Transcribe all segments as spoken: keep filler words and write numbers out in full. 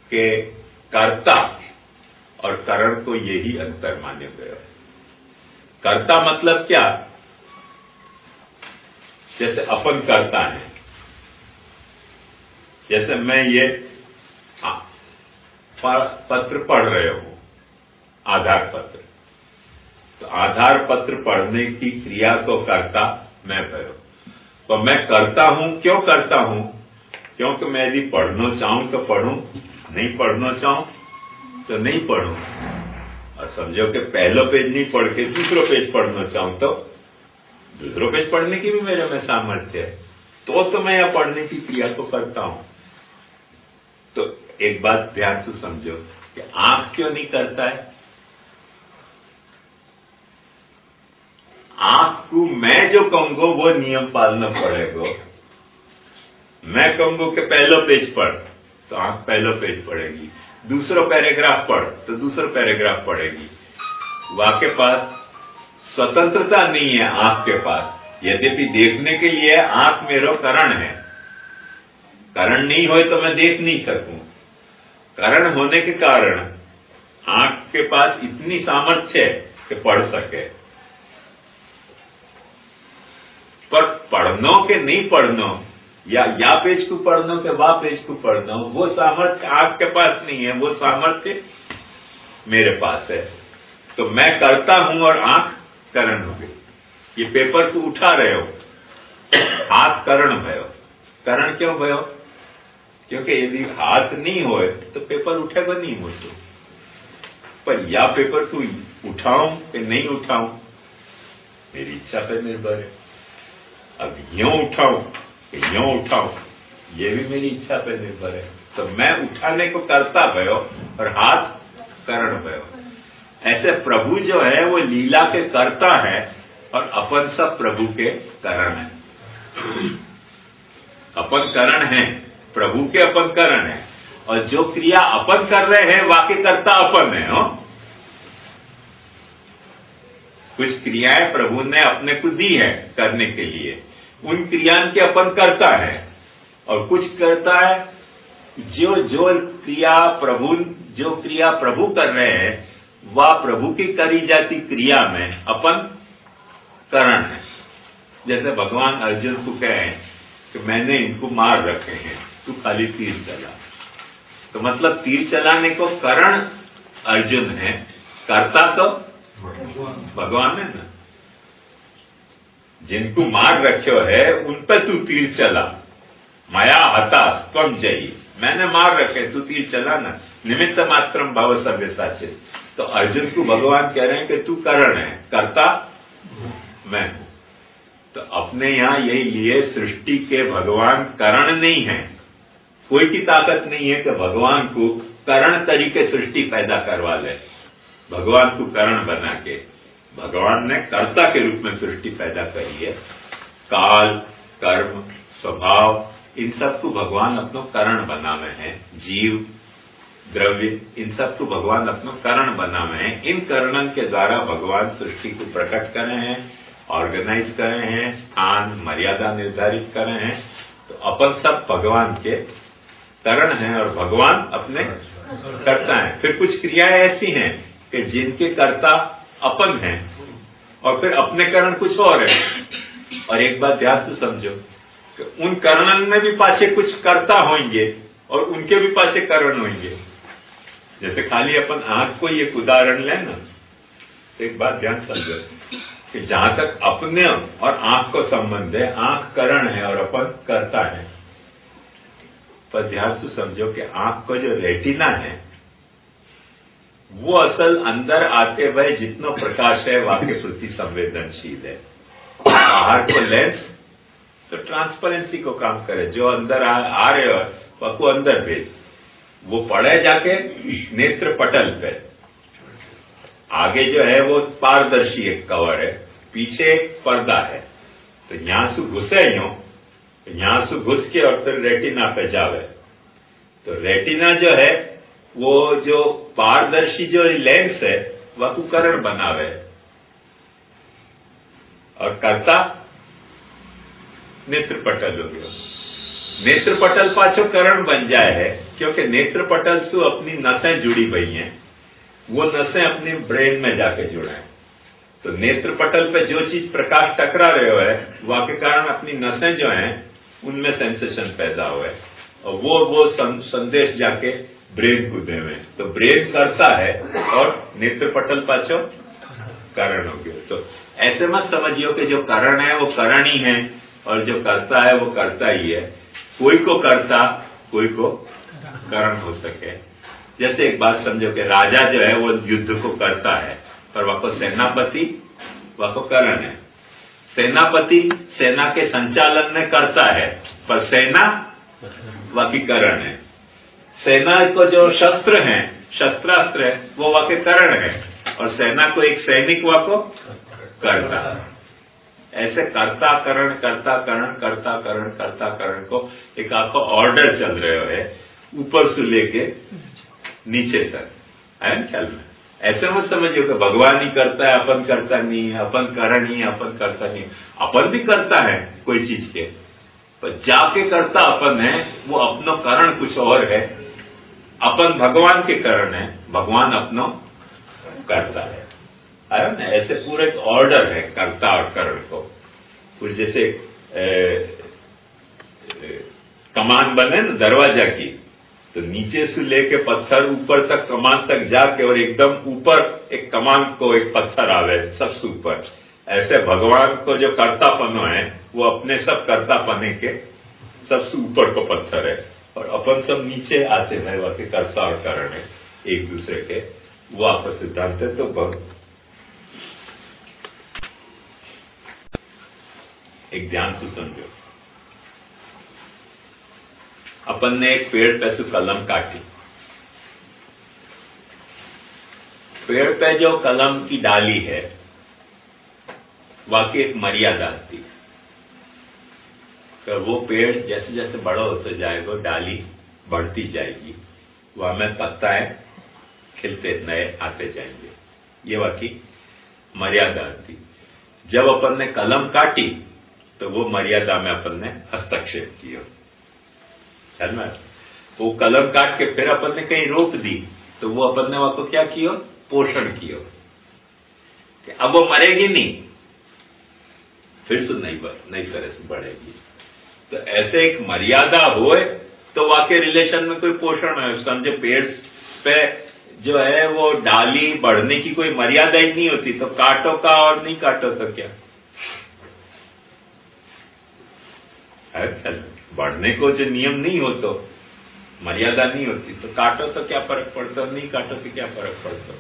कि कर्ता और करण को यही अंतर माने गया है। कर्ता मतलब क्या? जैसे अपन करता है, जैसे मैं ये पत्र पढ़ रहे हूं, आधार पत्र, तो आधार पत्र पढ़ने की क्रिया को करता मैं करूं। तो मैं करता हूं, क्यों करता हूं? क्योंकि मैं यदि पढ़ना चाहूं तो पढ़ूं, नहीं पढ़ना चाहूं तो नहीं पढ़ूं। और समझो कि पहला पेज नहीं पढ़ के दूसरा पेज पढ़ना चाहूं तो दूसरा पेज पढ़ने की भी मेरे में सामर्थ्य है, तो तो मैं यह पढ़ने की क्रिया को करता हूं। तो एक बात ध्यान से समझो कि आंख क्यों नहीं करता है? आंख को मैं जो कहूंगा वो नियम पालना पड़ेगा। मैं कहूंगा कि पहला पेज पढ़, तो आंख पहला पेज पढ़ेगी। दूसरा पैराग्राफ पढ़ तो दूसरा पैराग्राफ पढ़ेगी। वह के पास स्वतंत्रता नहीं है आंख के पास। यद्यपि देखने के लिए आंख मेरा करण है, करण नहीं हो तो मैं देख नहीं सकूं। करण होने के कारण आंख के पास इतनी सामर्थ्य है कि पढ़ सके, पर पढ़नो के नहीं पढ़नो, या या पेज को पढ़नो के वाह पेज को पढ़नो, वो सामर्थ्य आंख के पास नहीं है, वो सामर्थ्य मेरे पास है। तो मैं करता हूं और आंख करण हो गई। ये पेपर को उठा रहे हो, हाथ करण भयो। करण क्यों भयो? क्योंकि यदि हाथ नहीं होए तो पेपर उठेगा नहीं मुझसे। पर या पेपर को उठाऊं कि नहीं उठाऊं, मेरी इच्छा पर निर्भर है। अब यूं उठाऊं कि यूं उठाऊं, ये भी मेरी इच्छा पर निर्भर है। तो मैं उठाने को करता भयो और हाथ करण भयो। ऐसे प्रभु जो है वो लीला के कर्ता है और अपन सब प्रभु के करण है। अपन करण है, प्रभु के अपन करण है, और जो क्रिया अपन कर रहे हैं वाक्य कर्ता अपन है। हो कुछ क्रियाएं प्रभु ने अपने को दी है करने के लिए, उन क्रिया के अपन करता है। और कुछ करता है जो जो क्रिया प्रभु जो क्रिया प्रभु कर रहे हैं वह प्रभु की करी जाती क्रिया में अपन करण है। जैसे भगवान अर्जुन को कहे कि मैंने इनको मार रखे हैं, तू खाली तीर चला। तो मतलब तीर चलाने को करण अर्जुन है, करता तो भगवान है ना। जिनको मार रखे है उन पर तू तीर चला। माया हताश त्वं जयी, मैंने मार रखे तू तीर चला ना। निमित्त मात्रम भव सव्यसाचित। तो अर्जुन को भगवान कह रहे हैं कि तू करण है, करता मैं हूं। तो अपने यहां यही लिए सृष्टि के भगवान करण नहीं है। कोई की ताकत नहीं है कि भगवान को करण तरीके सृष्टि पैदा करवा ले। भगवान को करण बना के भगवान ने कर्ता के रूप में सृष्टि पैदा करी है। काल, कर्म, स्वभाव, इन सब को भगवान अपनो करण बनावे हैं। जीव, द्रव्य, इन सब को भगवान अपनो करण बनावे हैं। इन करणन के द्वारा भगवान सृष्टि को प्रकट करे हैं, ऑर्गेनाइज करे हैं, स्थान मर्यादा निर्धारित करे हैं। तो अपन सब भगवान के करण हैं और भगवान अपने कर्ता हैं। फिर कुछ क्रियाएं ऐसी हैं कि जिनके कर्ता अपन हैं और फिर अपने करण कुछ और है। और एक बात ध्यान से समझो कि उन करणन में भी पाछे कुछ कर्ता होंगे और उनके भी पाछे करण होंगे। जैसे खाली अपन आंख को एक उदाहरण लेना, तो एक बात ध्यान समझो कि जहां तक अपने और आंख को संबंध है, आंख करण है और अपन कर्ता है। पर ध्यान से समझो कि आंख को जो रेटिना है वो असल अंदर आते हुए जितना प्रकाश है वाके प्रति संवेदनशील है। बाहर को लेंस तो ट्रांसपेरेंसी को काम करे, जो अंदर आ, आ रहे हो वह को अंदर भेज, वो पड़े जाके नेत्र पटल पे। आगे जो है वो पारदर्शी एक कवर है, पीछे एक पर्दा है। तो यहां से घुसे यूं, यहां से घुस के और फिर रेटिना पे जावे। तो रेटिना जो है वो जो पारदर्शी जो लेंस है वह को करण बनावे और कर्ता नेत्र पटल हो गया। नेत्र पटल पाछो करण बन जाए है क्योंकि नेत्र पटल से अपनी नसें जुड़ी हुई हैं, वो नसें अपनी ब्रेन में जाके जुड़े हैं। तो नेत्र पटल पे जो चीज प्रकाश टकरा रहे है वह के कारण अपनी नसें जो हैं उनमें सेंसेशन पैदा हुए और वो वो संदेश जाके ब्रेन को देवे। तो ब्रेन करता है और नेत्र पटल पाछो कारण हो गया। तो ऐसे मत समझियो कि जो कारण है वो कारण ही है और जो करता है वो करता ही है। कोई को करता, कोई को कारण हो सके। जैसे एक बात समझो कि राजा जो है वो युद्ध को करता है, पर वह को सेनापति वह को कारण है। सेनापति सेना के संचालन में करता है, पर सेना वह की कारण है। सेना को जो शस्त्र हैं, शस्त्रास्त्र है, वो वह के कारण है और सेना को एक सैनिक वह को करता है। ऐसे कर्ता करण कर्ता करण कर्ता करण कर्ता करण को एक आपको ऑर्डर चल रहे है ऊपर से लेके नीचे तक, है ना ख्याल में। ऐसे मत समझिए कि भगवान ही करता है, अपन करता नहीं है, अपन करण ही अपन करता नहीं। अपन भी करता है कोई चीज के, पर जाके करता अपन है, वो अपनो करण कुछ और है। अपन भगवान के करण है, भगवान अपनो करता है, है ना। ऐसे पूरे एक ऑर्डर है कर्ता और करण को। कुछ जैसे ए, ए, कमान बने ना दरवाजा की, तो नीचे से लेके पत्थर ऊपर तक कमान तक जाके और एकदम ऊपर एक कमान को एक पत्थर आवे सबसे ऊपर। ऐसे भगवान को जो कर्तापनो है वो अपने सब कर्तापने के सबसे ऊपर को पत्थर है और अपन सब नीचे आते हैं, वह के कर्ता और कारण है एक दूसरे के। वो आपका सिद्धांत है। तो बहुत एक ध्यान से समझो, अपन ने एक पेड़ पे से कलम काटी, पेड़ पे जो कलम की डाली है वाकई एक मर्यादा थी। तो वो पेड़ जैसे जैसे बड़ा होता जाएगा डाली बढ़ती जाएगी, वह में पत्ताएं खिलते नए आते जाएंगे। ये वाकई मर्यादा थी। जब अपन ने कलम काटी तो वो मर्यादा में अपन ने हस्तक्षेप किया, है ना। वो कलम काट के फिर अपन ने कहीं रोक दी तो वो अपन ने वहां को क्या किया, पोषण किया। अब वो मरेगी नहीं, फिर से नई नई तरह से बढ़ेगी। तो ऐसे एक मर्यादा होए तो वाकई रिलेशन में कोई पोषण है। समझे पेड़ पे जो है वो डाली बढ़ने की कोई मर्यादा ही नहीं होती, तो काटो का और नहीं काटो तो क्या है। बढ़ने को जो नियम नहीं हो तो मर्यादा नहीं होती, तो काटो तो क्या फर्क पड़ता, नहीं काटो तो क्या फर्क पड़ता।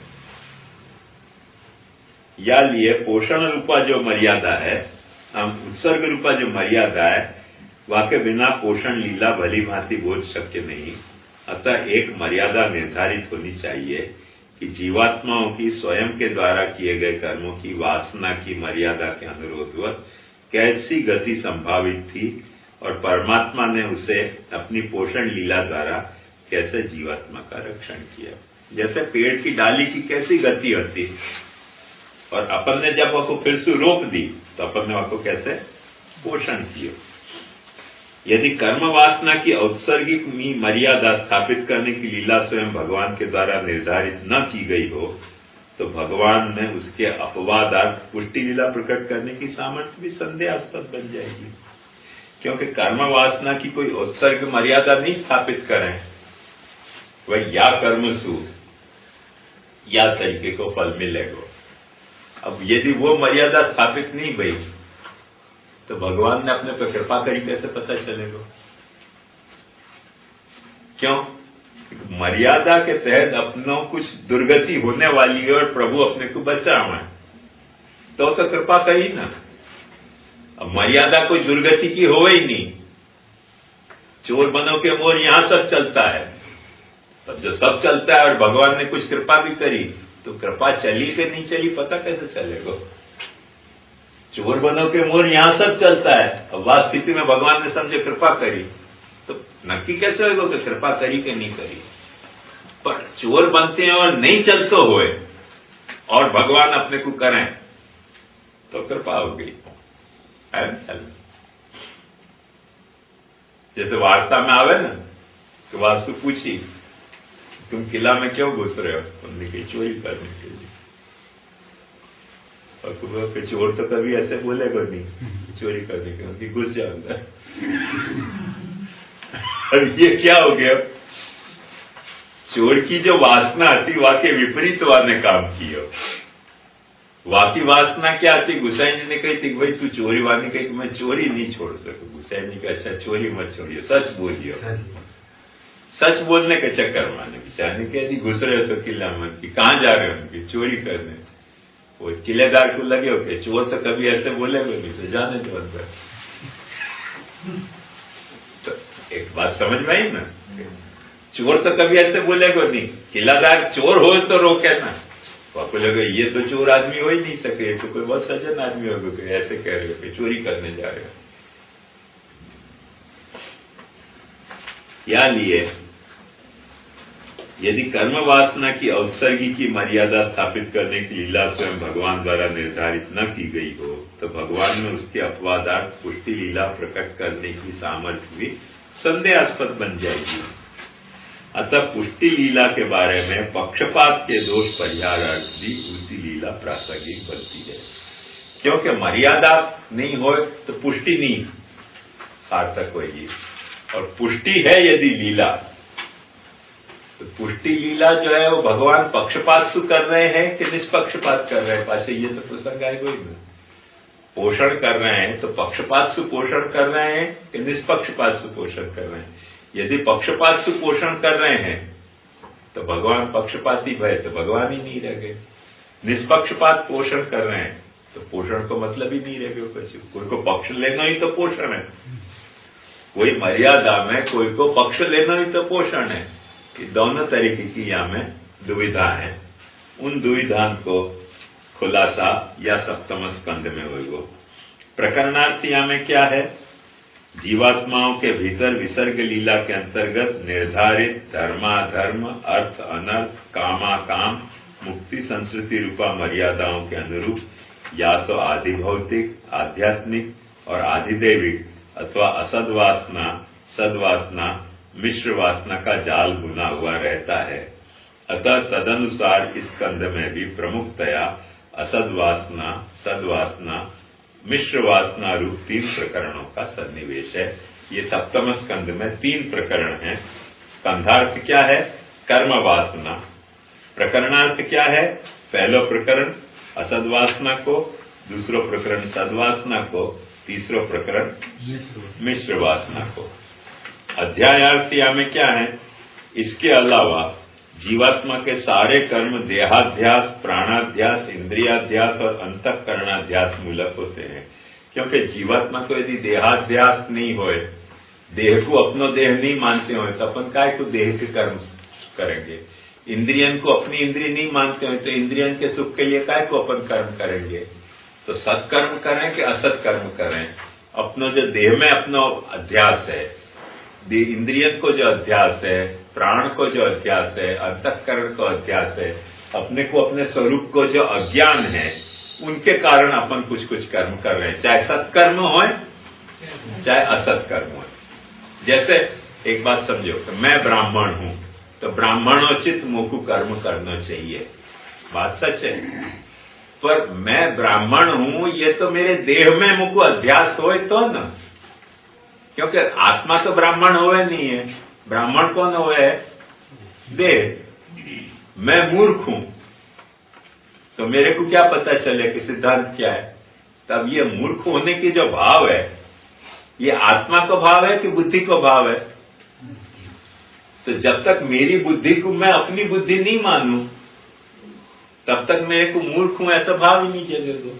या लिए पोषण रूपा जो मर्यादा है, हम उत्सर्ग रूपा जो मर्यादा है, वाके बिना पोषण लीला भली भांति बोझ शक्य नहीं। अतः एक मर्यादा निर्धारित होनी चाहिए कि जीवात्माओं की स्वयं के द्वारा किए गए कर्मों की वासना की मर्यादा के अनुरोधवत कैसी गति संभावित थी और परमात्मा ने उसे अपनी पोषण लीला द्वारा कैसे जीवात्मा का रक्षण किया। जैसे पेड़ की डाली की कैसी गति होती और अपन ने जब उसको फिर से रोक दी तो अपन ने उसको कैसे पोषण किया। यदि कर्म वासना की औत्सर्गिक मर्यादा स्थापित करने की लीला स्वयं भगवान के द्वारा निर्धारित न की गई हो तो भगवान ने उसके अपवादार्थ पुष्टि लीला प्रकट करने की सामर्थ्य भी संदेहास्पद बन जाएगी। क्योंकि कर्म वासना की कोई उत्सर्ग मर्यादा नहीं स्थापित करें, वह या कर्म सु या तरीके को फल मिलेगा। अब यदि वो मर्यादा स्थापित नहीं हुई तो भगवान ने अपने पर कृपा करी कैसे पता चलेगा। क्यों? मर्यादा के तहत अपनों कुछ दुर्गति होने वाली है और प्रभु अपने को बचा हुआ है तो तो कृपा करी ना। अब मर्यादा कोई दुर्गति की हो ही नहीं। चोर बनो के मोर यहां सब चलता है, सब जो सब चलता है और भगवान ने कुछ कृपा भी करी तो कृपा चली कि नहीं चली पता कैसे चलेगा। चोर बनो के मोर यहां सब चलता है, अब वह स्थिति में भगवान ने समझे कृपा करी तो नक्की कैसे होगा कि कृपा करी कि नहीं करी। पर चोर बनते हैं और नहीं चलते हुए और भगवान अपने को करें तो कृपा हो गई। जैसे वार्ता में आवे ना तो वास्तु पूछी, तुम किला में क्यों घुस रहे हो? उन्होंने कही चोरी करने के लिए। और तुम्हें चोर तो कभी ऐसे बोलेगा नहीं चोरी करने के लिए, घुस जाऊंगा। अब ये क्या हो गया? चोर की जो वासना आती वाकई विपरीत वाने काम किया। वाकी वासना क्या आती? गुसाई जी ने कही थी भाई तू चोरी वानी कही मैं चोरी नहीं छोड़ सकूं। गुसाई जी का अच्छा चोरी मत छोड़िए, सच बोलिए। सच बोलने के चक्कर माने बिचारे कह दी घुस रहे हो तो किला में की कहाँ जा रहे हो? उनकी चोरी करने। वो किलेदार को लगे हो के चोर तो कभी ऐसे बोले नहीं, तो जाने दो अंदर। तो एक बात समझ में आई ना, चोर तो कभी ऐसे बोलेगा नहीं, किलादार चोर हो तो रोके ना। आपको लगे ये तो चोर आदमी हो ही नहीं सके, तो कोई बहुत सज्जन आदमी होगा कि ऐसे कह रहे हो कि चोरी करने जा रहे हो। क्या लिए? यदि कर्म वासना की अवसर्गी की मर्यादा स्थापित करने की लीला स्वयं भगवान द्वारा निर्धारित न की गई हो तो भगवान में उसके अपवादार्थ पुष्टि लीला प्रकट करने की सामर्थ्य भी संदेहास्पद बन जाएगी। अतः पुष्टि लीला के बारे में पक्षपात के दोष परिहारार्थ भी उसी लीला प्रासंगिक बनती है, क्योंकि मर्यादा नहीं हो तो पुष्टि नहीं सार्थक होगी। और पुष्टि है यदि लीला, तो पुष्टि लीला जो है वो भगवान पक्षपात से कर रहे हैं कि निष्पक्षपात कर रहे हैं? पासे ये तो प्रसंग आए कोई नहीं। पोषण कर रहे हैं तो पक्षपात से पोषण कर रहे हैं कि निष्पक्षपात से पोषण कर रहे हैं? यदि पक्षपात से पोषण कर रहे हैं तो भगवान पक्षपाती भय तो भगवान ही नहीं रह गए। निष्पक्षपात पोषण कर रहे हैं तो पोषण को मतलब ही नहीं रह गए कुछ। कोई को पक्ष लेना ही तो पोषण है, कोई मर्यादा में कोई को पक्ष लेना ही तो पोषण है। कि दोनों तरीके की यहाँ में दुविधा है। उन दुविधा को खुलासा या सप्तम स्कंद में होगा। प्रकरणार्थ यहाँ में क्या है? जीवात्माओं के भीतर विसर्ग लीला के अंतर्गत निर्धारित धर्माधर्म, अर्थ अनर्थ, कामाकाम, मुक्ति संस्कृति रूपा मर्यादाओं के अनुरूप या तो आदि भौतिक, आध्यात्मिक और आधिदैविक अथवा असद्वासना, सद्वासना, मिश्र वासना का जाल बुना हुआ रहता है। अतः तदनुसार इस स्कंध में भी प्रमुखतया असद्वासना, सद्वासना, मिश्र वासना रूप तीन प्रकरणों का सन्निवेश है। ये सप्तम स्कंध में तीन प्रकरण हैं। स्कंधार्थ क्या है? कर्म वासना। प्रकरणार्थ क्या है? पहला प्रकरण असद्वासना को, दूसरा प्रकरण सद्वासना को, तीसरा प्रकरण मिश्र वासना को। अध्यायार्थ में क्या है? इसके अलावा जीवात्मा के सारे कर्म देहाध्यास, प्राणाध्यास, इंद्रियाध्यास और अंतःकरणाध्यास मूलक होते हैं। क्योंकि जीवात्मा को यदि देहाध्यास नहीं होए, देह को अपनो देह नहीं मानते हो तो अपन काय को देह के कर्म करेंगे। इंद्रियन को अपनी इंद्रिय नहीं मानते हो तो इंद्रियन के सुख के लिए काय को अपन कर्म करेंगे। तो सत्कर्म करें कि असत कर्म करें? अपनो जो देह में अपनो अध्यास है, इंद्रियन को जो अध्यास है, प्राण को जो अध्यास है, अंतःकरण को अध्यास है, अपने को अपने स्वरूप को जो अज्ञान है, उनके कारण अपन कुछ कुछ कर्म कर रहे हैं, चाहे सत्कर्म हो चाहे असत कर्म हो। जैसे एक बात समझो कि मैं ब्राह्मण हूं तो ब्राह्मणोचित मुझको कर्म करना चाहिए, बात सच है। पर मैं ब्राह्मण हूं ये तो मेरे देह में मुझको अध्यास हो तो ना, क्योंकि आत्मा तो ब्राह्मण हुए नहीं है। ब्राह्मण कौन हुए है? देह। मैं मूर्ख हूं तो मेरे को क्या पता चले कि सिद्धांत क्या है? तब ये मूर्ख होने की जो भाव है ये आत्मा को भाव है कि बुद्धि को भाव है? तो जब तक मेरी बुद्धि को मैं अपनी बुद्धि नहीं मानूं तब तक मेरे को मूर्ख हूं ऐसा भाव ही नहीं जगेगा।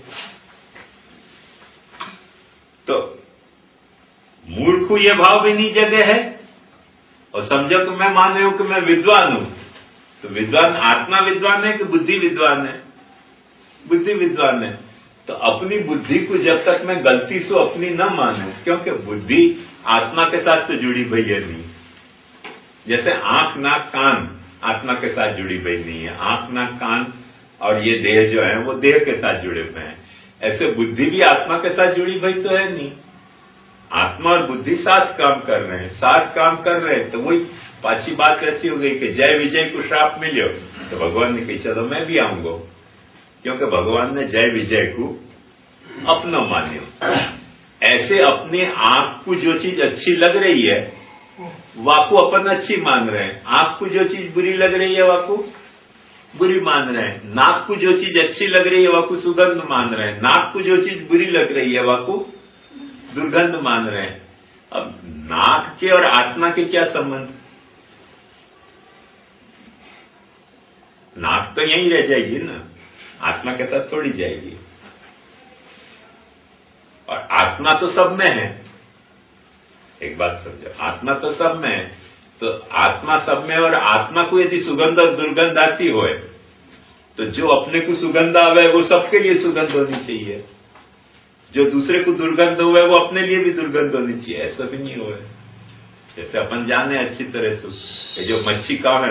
तो मूर्ख हूं ये भाव भी नहीं जगे है और समझो कि मैं मान रही हूं कि मैं विद्वान हूं। तो विद्वान आत्मा विद्वान है कि बुद्धि विद्वान है? बुद्धि विद्वान है। तो अपनी बुद्धि को जब तक मैं गलती से अपनी न मानूं, क्योंकि बुद्धि आत्मा के साथ तो जुड़ी हुई है नहीं। जैसे आंख नाक कान आत्मा के साथ जुड़ी हुई नहीं है, आंख नाक कान और ये देह जो है वो देह के साथ जुड़े हुए हैं। ऐसे बुद्धि भी आत्मा के साथ जुड़ी हुई तो है नहीं। आत्मा और बुद्धि साथ काम कर रहे हैं, साथ काम कर रहे हैं तो वही पाछी बात ऐसी हो गई कि जय विजय को श्राप मिलियो, तो भगवान ने कही चलो मैं भी आऊंगा, क्योंकि भगवान ने जय विजय को अपना मान्यो। ऐसे अपने आंख को जो चीज अच्छी लग रही है वाको अपन अच्छी मान रहे हैं, आंख को जो चीज बुरी लग रही है वाको बुरी मान रहे हैं, नाक को जो चीज अच्छी लग रही है वाको सुगंध मान रहे हैं, नाक को जो चीज बुरी लग रही है वाको दुर्गंध मान रहे हैं। अब नाक के और आत्मा के क्या संबंध? नाक तो यहीं रह जाएगी ना, आत्मा के साथ थोड़ी जाएगी। और आत्मा तो सब में है, एक बात समझो, आत्मा तो सब में है, तो आत्मा सब में, और आत्मा को यदि सुगंध और दुर्गंध आती हो तो जो अपने को सुगंध आवे वो सबके लिए सुगंध होनी चाहिए, जो दूसरे को दुर्गंध हुआ वो अपने लिए भी दुर्गंध होनी चाहिए। ऐसा भी नहीं हुआ। जैसे अपन जाने अच्छी तरह से जो मच्छी काम है